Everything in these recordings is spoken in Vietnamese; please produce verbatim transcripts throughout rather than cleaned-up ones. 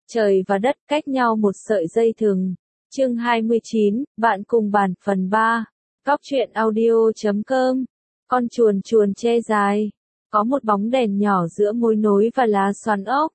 Trời và đất cách nhau một sợi dây thừng. Chương hai mươi chín, bạn cùng bàn phần ba. Góc truyện audio chấm com. Con chuồn chuồn che dài. Có một bóng đèn nhỏ giữa mối nối và lá xoắn ốc.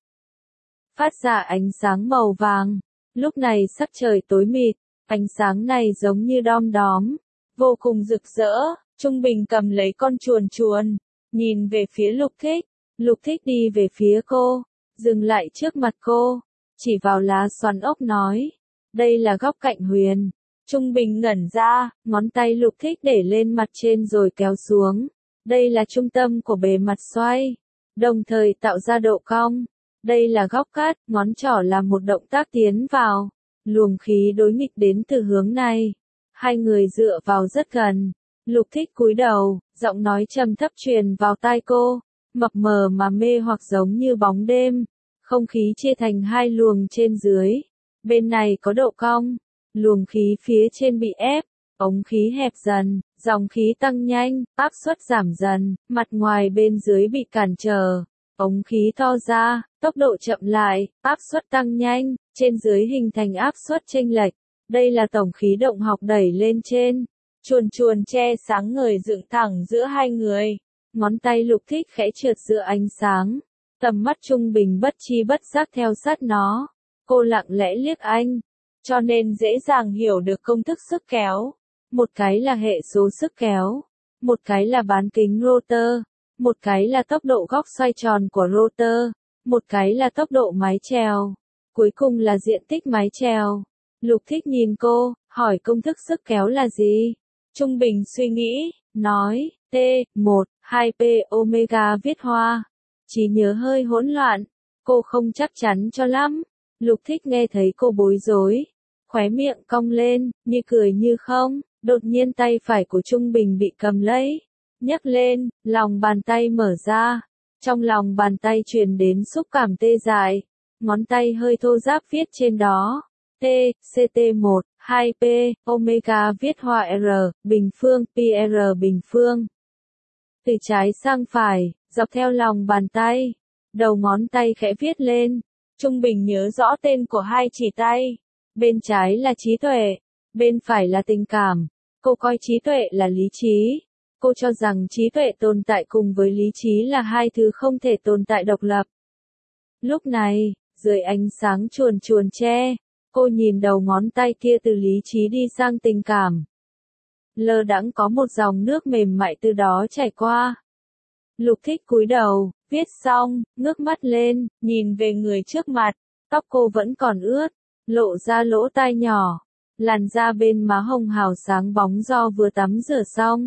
Phát ra ánh sáng màu vàng. Lúc này sắc trời tối mịt, ánh sáng này giống như đom đóm, vô cùng rực rỡ. Trung Bình cầm lấy con chuồn chuồn, nhìn về phía Lục Thích. Lục Thích đi về phía cô, dừng lại trước mặt cô, chỉ vào lá xoắn ốc nói, đây là góc cạnh huyền. Trung Bình ngẩn ra, ngón tay Lục Thích để lên mặt trên rồi kéo xuống. Đây là trung tâm của bề mặt xoay, đồng thời tạo ra độ cong. Đây là góc cắt, ngón trỏ là một động tác tiến vào. Luồng khí đối nghịch đến từ hướng này. Hai người dựa vào rất gần. Lục Thích cúi đầu, giọng nói trầm thấp truyền vào tai cô, mập mờ mà mê hoặc giống như bóng đêm. Không khí chia thành hai luồng trên dưới. Bên này có độ cong, luồng khí phía trên bị ép, ống khí hẹp dần, dòng khí tăng nhanh, áp suất giảm dần, mặt ngoài bên dưới bị cản trở, ống khí to ra, tốc độ chậm lại, áp suất tăng nhanh, trên dưới hình thành áp suất chênh lệch. Đây là tổng khí động học đẩy lên trên. Chuồn chuồn che sáng ngời dựng thẳng giữa hai người. Ngón tay Lục Thích khẽ trượt giữa ánh sáng. Tầm mắt Trung Bình bất chi bất giác theo sát nó. Cô lặng lẽ liếc anh, cho nên dễ dàng hiểu được công thức sức kéo. Một cái là hệ số sức kéo, một cái là bán kính rotor, một cái là tốc độ góc xoay tròn của rotor, một cái là tốc độ mái chèo, cuối cùng là diện tích mái chèo. Lục Thích nhìn cô, hỏi công thức sức kéo là gì? Trung Bình suy nghĩ, nói, T, một, hai P omega viết hoa. Trí nhớ hơi hỗn loạn, cô không chắc chắn cho lắm. Lục Thích nghe thấy cô bối rối, khóe miệng cong lên, như cười như không. Đột nhiên tay phải của Trung Bình bị cầm lấy, nhấc lên, lòng bàn tay mở ra. Trong lòng bàn tay truyền đến xúc cảm tê dại, ngón tay hơi thô ráp viết trên đó. T, C T một, hai P, omega viết hoa R, bình phương, P R bình phương. Từ trái sang phải, dọc theo lòng bàn tay, đầu ngón tay khẽ viết lên. Trung Bình nhớ rõ tên của hai chỉ tay. Bên trái là trí tuệ, bên phải là tình cảm. Cô coi trí tuệ là lý trí. Cô cho rằng trí tuệ tồn tại cùng với lý trí là hai thứ không thể tồn tại độc lập. Lúc này, dưới ánh sáng chuồn chuồn che, cô nhìn đầu ngón tay kia từ lý trí đi sang tình cảm. Lơ đãng có một dòng nước mềm mại từ đó chảy qua. Lục Thích cúi đầu, viết xong, ngước mắt lên, nhìn về người trước mặt. Tóc cô vẫn còn ướt, lộ ra lỗ tai nhỏ. Làn da bên má hồng hào sáng bóng do vừa tắm rửa xong.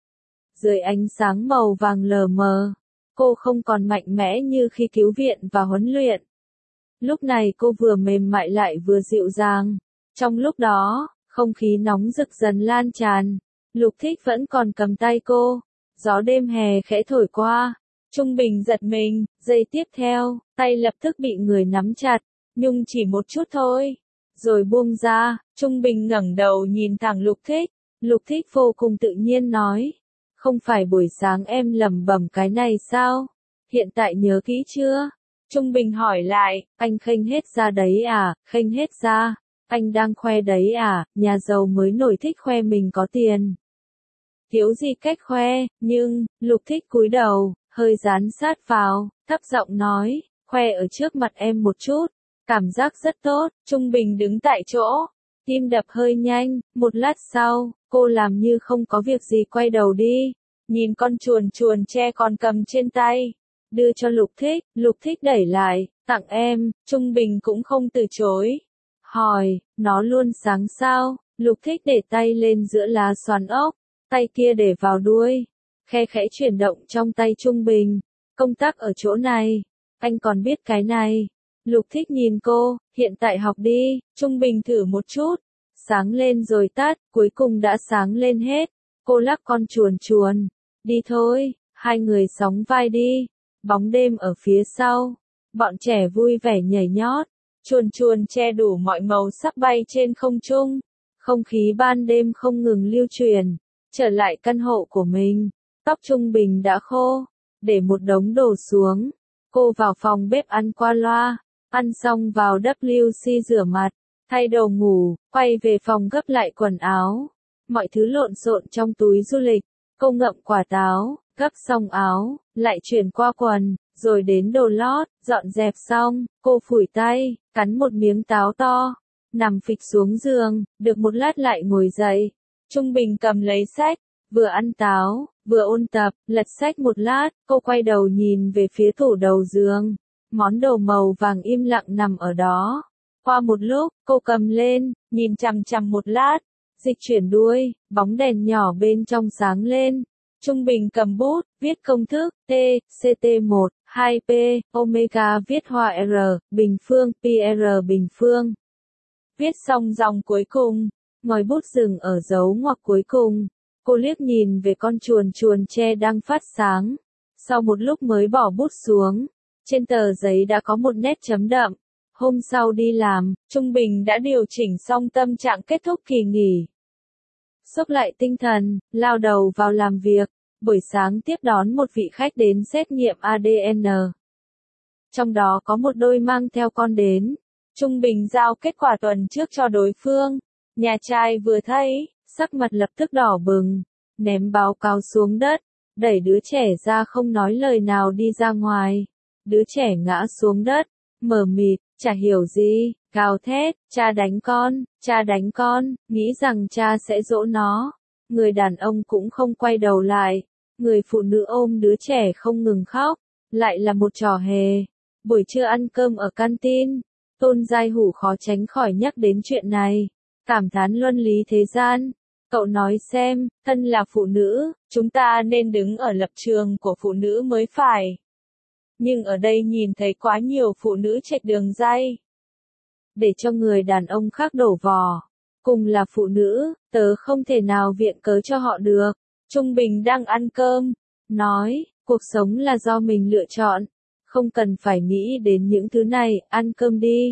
Dưới ánh sáng màu vàng lờ mờ, cô không còn mạnh mẽ như khi cứu viện và huấn luyện. Lúc này cô vừa mềm mại lại vừa dịu dàng. Trong lúc đó, không khí nóng rực dần lan tràn. Lục Thích vẫn còn cầm tay cô. Gió đêm hè khẽ thổi qua. Trung Bình giật mình, giây tiếp theo, tay lập tức bị người nắm chặt. Nhưng chỉ một chút thôi. Rồi buông ra, Trung Bình ngẩng đầu nhìn thẳng Lục Thích. Lục Thích vô cùng tự nhiên nói. Không phải buổi sáng em lẩm bẩm cái này sao? Hiện tại nhớ kỹ chưa? Trung Bình hỏi lại, anh khênh hết ra đấy à, khênh hết ra. Anh đang khoe đấy à, nhà giàu mới nổi thích khoe mình có tiền. Thiếu gì cách khoe, nhưng, Lục Thích cúi đầu, hơi dán sát vào, thấp giọng nói, khoe ở trước mặt em một chút. Cảm giác rất tốt. Trung Bình đứng tại chỗ, tim đập hơi nhanh. Một lát sau, cô làm như không có việc gì quay đầu đi, nhìn con chuồn chuồn che còn cầm trên tay, đưa cho Lục Thích. Lục Thích đẩy lại, tặng em. Trung Bình cũng không từ chối, hỏi, nó luôn sáng sao? Lục Thích để tay lên giữa lá xoắn ốc, tay kia để vào đuôi, khe khẽ chuyển động trong tay Trung Bình. Công tắc ở chỗ này, anh còn biết cái này. Lục Thích nhìn cô, hiện tại học đi. Trung Bình thử một chút, sáng lên rồi tắt, cuối cùng đã sáng lên hết. Cô lắc con chuồn chuồn, đi thôi. Hai người sóng vai đi, bóng đêm ở phía sau, bọn trẻ vui vẻ nhảy nhót. Chuồn chuồn che đủ mọi màu sắc bay trên không trung. Không khí ban đêm không ngừng lưu truyền. Trở lại căn hộ của mình, tóc Trung Bình đã khô, để một đống đồ xuống. Cô vào phòng bếp ăn qua loa. Ăn xong vào vê kép xê rửa mặt, thay đồ ngủ, quay về phòng gấp lại quần áo. Mọi thứ lộn xộn trong túi du lịch, cô ngậm quả táo, gấp xong áo, lại chuyển qua quần, rồi đến đồ lót, dọn dẹp xong, cô phủi tay, cắn một miếng táo to, nằm phịch xuống giường, được một lát lại ngồi dậy. Trung Bình cầm lấy sách, vừa ăn táo, vừa ôn tập, lật sách một lát, cô quay đầu nhìn về phía tủ đầu giường. Món đồ màu vàng im lặng nằm ở đó. Qua một lúc, cô cầm lên, nhìn chằm chằm một lát, dịch chuyển đuôi, bóng đèn nhỏ bên trong sáng lên. Trung Bình cầm bút, viết công thức, T, C T một, hai P, omega viết hoa R, bình phương, P R bình phương. Viết xong dòng cuối cùng, ngòi bút dừng ở dấu ngoặc cuối cùng. Cô liếc nhìn về con chuồn chuồn tre đang phát sáng. Sau một lúc mới bỏ bút xuống, trên tờ giấy đã có một nét chấm đậm. Hôm sau đi làm, Trung Bình đã điều chỉnh xong tâm trạng kết thúc kỳ nghỉ. Xốc lại tinh thần, lao đầu vào làm việc. Buổi sáng tiếp đón một vị khách đến xét nghiệm A D N. Trong đó có một đôi mang theo con đến. Trung Bình giao kết quả tuần trước cho đối phương. Nhà trai vừa thấy, sắc mặt lập tức đỏ bừng, ném báo cáo xuống đất, đẩy đứa trẻ ra không nói lời nào đi ra ngoài. Đứa trẻ ngã xuống đất, mờ mịt, chả hiểu gì, gào thét, cha đánh con, cha đánh con, nghĩ rằng cha sẽ dỗ nó. Người đàn ông cũng không quay đầu lại, người phụ nữ ôm đứa trẻ không ngừng khóc, lại là một trò hề. Buổi trưa ăn cơm ở canteen, Tôn Giai Hủ khó tránh khỏi nhắc đến chuyện này, cảm thán luân lý thế gian. Cậu nói xem, thân là phụ nữ, chúng ta nên đứng ở lập trường của phụ nữ mới phải. Nhưng ở đây nhìn thấy quá nhiều phụ nữ chệch đường ray. Để cho người đàn ông khác đổ vò. Cùng là phụ nữ, tớ không thể nào viện cớ cho họ được. Trung Bình đang ăn cơm, nói, cuộc sống là do mình lựa chọn. Không cần phải nghĩ đến những thứ này, ăn cơm đi.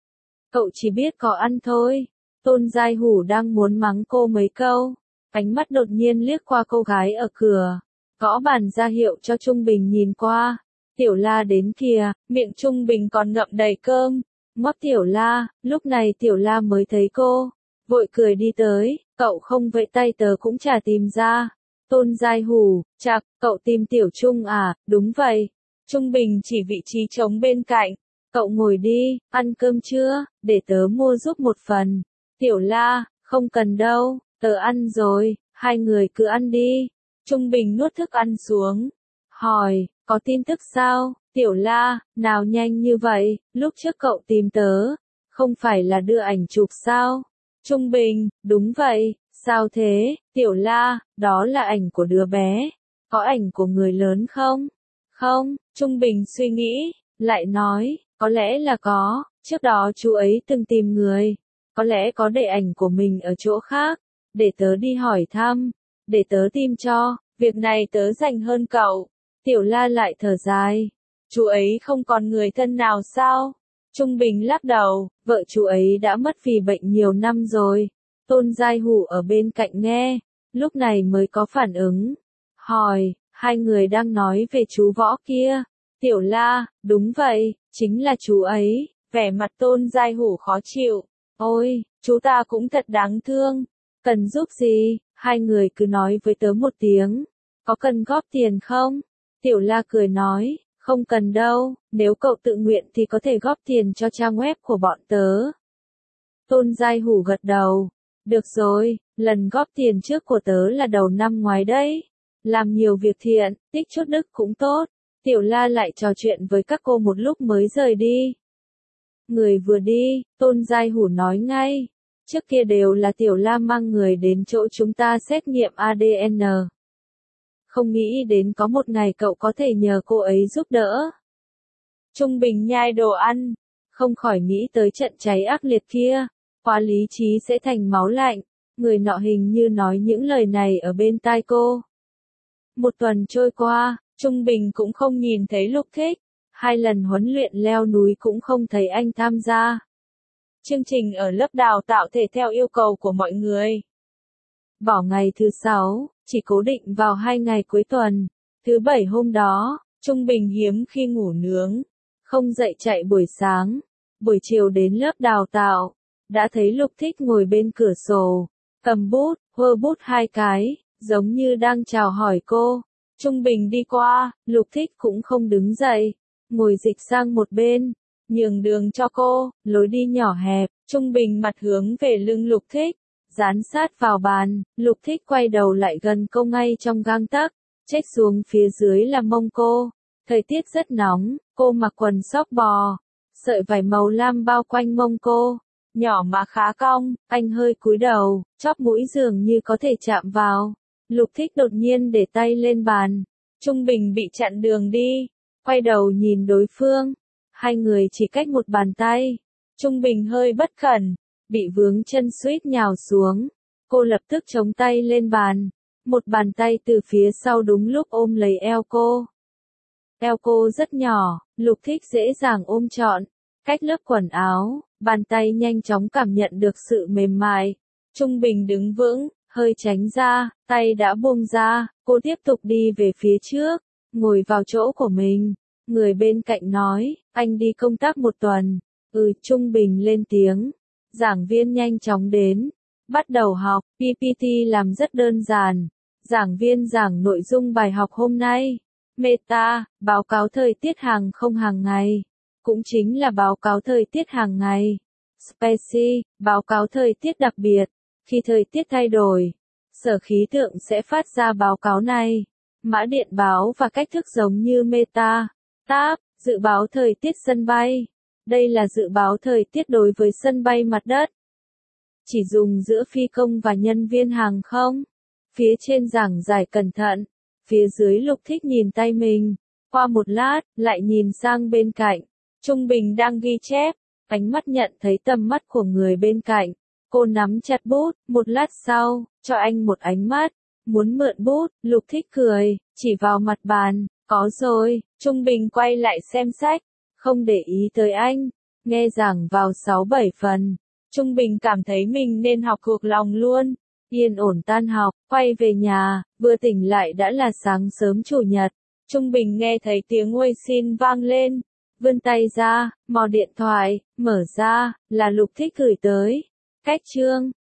Cậu chỉ biết có ăn thôi. Tôn Giai Hủ đang muốn mắng cô mấy câu. Ánh mắt đột nhiên liếc qua cô gái ở cửa. Gõ bàn ra hiệu cho Trung Bình nhìn qua. Tiểu La đến kìa, miệng Trung Bình còn ngậm đầy cơm. Ngót Tiểu La, lúc này Tiểu La mới thấy cô. Vội cười đi tới, cậu không vẫy tay tớ cũng chả tìm ra. Tôn Giai Hủ, chạc, cậu tìm Tiểu Trung à, đúng vậy. Trung Bình chỉ vị trí trống bên cạnh. Cậu ngồi đi, ăn cơm chưa, để tớ mua giúp một phần. Tiểu La, không cần đâu, tớ ăn rồi, hai người cứ ăn đi. Trung Bình nuốt thức ăn xuống. Hỏi, có tin tức sao, Tiểu La, nào nhanh như vậy, lúc trước cậu tìm tớ, không phải là đưa ảnh chụp sao? Trung Bình, đúng vậy, sao thế, Tiểu La, đó là ảnh của đứa bé, có ảnh của người lớn không? Không, Trung Bình suy nghĩ, lại nói, có lẽ là có, trước đó chú ấy từng tìm người, có lẽ có để ảnh của mình ở chỗ khác, để tớ đi hỏi thăm, để tớ tìm cho, việc này tớ rành hơn cậu. Tiểu La lại thở dài, chú ấy không còn người thân nào sao? Trung Bình lắc đầu, vợ chú ấy đã mất vì bệnh nhiều năm rồi. Tôn Giai Hủ ở bên cạnh nghe, lúc này mới có phản ứng. Hỏi, hai người đang nói về chú Võ kia. Tiểu La, đúng vậy, chính là chú ấy. Vẻ mặt Tôn Giai Hủ khó chịu. Ôi, chú ta cũng thật đáng thương. Cần giúp gì, hai người cứ nói với tớ một tiếng. Có cần góp tiền không? Tiểu La cười nói, không cần đâu, nếu cậu tự nguyện thì có thể góp tiền cho trang web của bọn tớ. Tôn Giai Hủ gật đầu, được rồi, lần góp tiền trước của tớ là đầu năm ngoái đấy. Làm nhiều việc thiện, tích chút đức cũng tốt. Tiểu La lại trò chuyện với các cô một lúc mới rời đi. Người vừa đi, Tôn Giai Hủ nói ngay, trước kia đều là Tiểu La mang người đến chỗ chúng ta xét nghiệm A D N. Không nghĩ đến có một ngày cậu có thể nhờ cô ấy giúp đỡ. Trung Bình nhai đồ ăn, không khỏi nghĩ tới trận cháy ác liệt kia, quá lý trí sẽ thành máu lạnh, người nọ hình như nói những lời này ở bên tai cô. Một tuần trôi qua, Trung Bình cũng không nhìn thấy Lục Thích, hai lần huấn luyện leo núi cũng không thấy anh tham gia. Chương trình ở lớp đào tạo thể theo yêu cầu của mọi người. Bỏ ngày thứ sáu, chỉ cố định vào hai ngày cuối tuần. Thứ bảy hôm đó, Trung Bình hiếm khi ngủ nướng. không dậy chạy buổi sáng, buổi chiều đến lớp đào tạo, đã thấy Lục Thích ngồi bên cửa sổ, cầm bút, hơ bút hai cái, giống như đang chào hỏi cô. Trung Bình đi qua, Lục Thích cũng không đứng dậy, ngồi dịch sang một bên, nhường đường cho cô, lối đi nhỏ hẹp, Trung Bình mặt hướng về lưng Lục Thích, dán sát vào bàn, Lục Thích quay đầu lại gần cô ngay trong gang tấc, chết xuống phía dưới là mông cô. Thời tiết rất nóng, cô mặc quần sóc bò, sợi vải màu lam bao quanh mông cô, nhỏ mà khá cong, anh hơi cúi đầu, chóp mũi dường như có thể chạm vào. Lục Thích đột nhiên để tay lên bàn, Trung Bình bị chặn đường đi, quay đầu nhìn đối phương, hai người chỉ cách một bàn tay. Trung Bình hơi bất cẩn, bị vướng chân suýt nhào xuống, cô lập tức chống tay lên bàn, một bàn tay từ phía sau đúng lúc ôm lấy eo cô. Eo cô rất nhỏ, Lục Thích dễ dàng ôm trọn, cách lớp quần áo, bàn tay nhanh chóng cảm nhận được sự mềm mại. Trung Bình đứng vững, hơi tránh ra, tay đã buông ra, cô tiếp tục đi về phía trước, ngồi vào chỗ của mình. Người bên cạnh nói, anh đi công tác một tuần. Ừ, Trung Bình lên tiếng. Giảng viên nhanh chóng đến, bắt đầu học, pê pê tê làm rất đơn giản. Giảng viên giảng nội dung bài học hôm nay. Meta, báo cáo thời tiết hàng không hàng ngày, cũng chính là báo cáo thời tiết hàng ngày. Speci, báo cáo thời tiết đặc biệt, khi thời tiết thay đổi, Sở Khí tượng sẽ phát ra báo cáo này. Mã điện báo và cách thức giống như Meta, Tab, dự báo thời tiết sân bay. Đây là dự báo thời tiết đối với sân bay mặt đất. Chỉ dùng giữa phi công và nhân viên hàng không. Phía trên giảng giải cẩn thận. Phía dưới Lục Thích nhìn tay mình, qua một lát, lại nhìn sang bên cạnh. Trung Bình đang ghi chép, ánh mắt nhận thấy tầm mắt của người bên cạnh. Cô nắm chặt bút, một lát sau, cho anh một ánh mắt, muốn mượn bút, Lục Thích cười, chỉ vào mặt bàn, có rồi, Trung Bình quay lại xem sách, không để ý tới anh, nghe giảng vào sáu bảy phần. Trung Bình cảm thấy mình nên học thuộc lòng luôn. Yên ổn tan học, quay về nhà, vừa tỉnh lại đã là sáng sớm chủ nhật. Trung Bình nghe thấy tiếng Weixin vang lên, vươn tay ra, mò điện thoại, mở ra, là Lục Thích gửi tới. Cách chương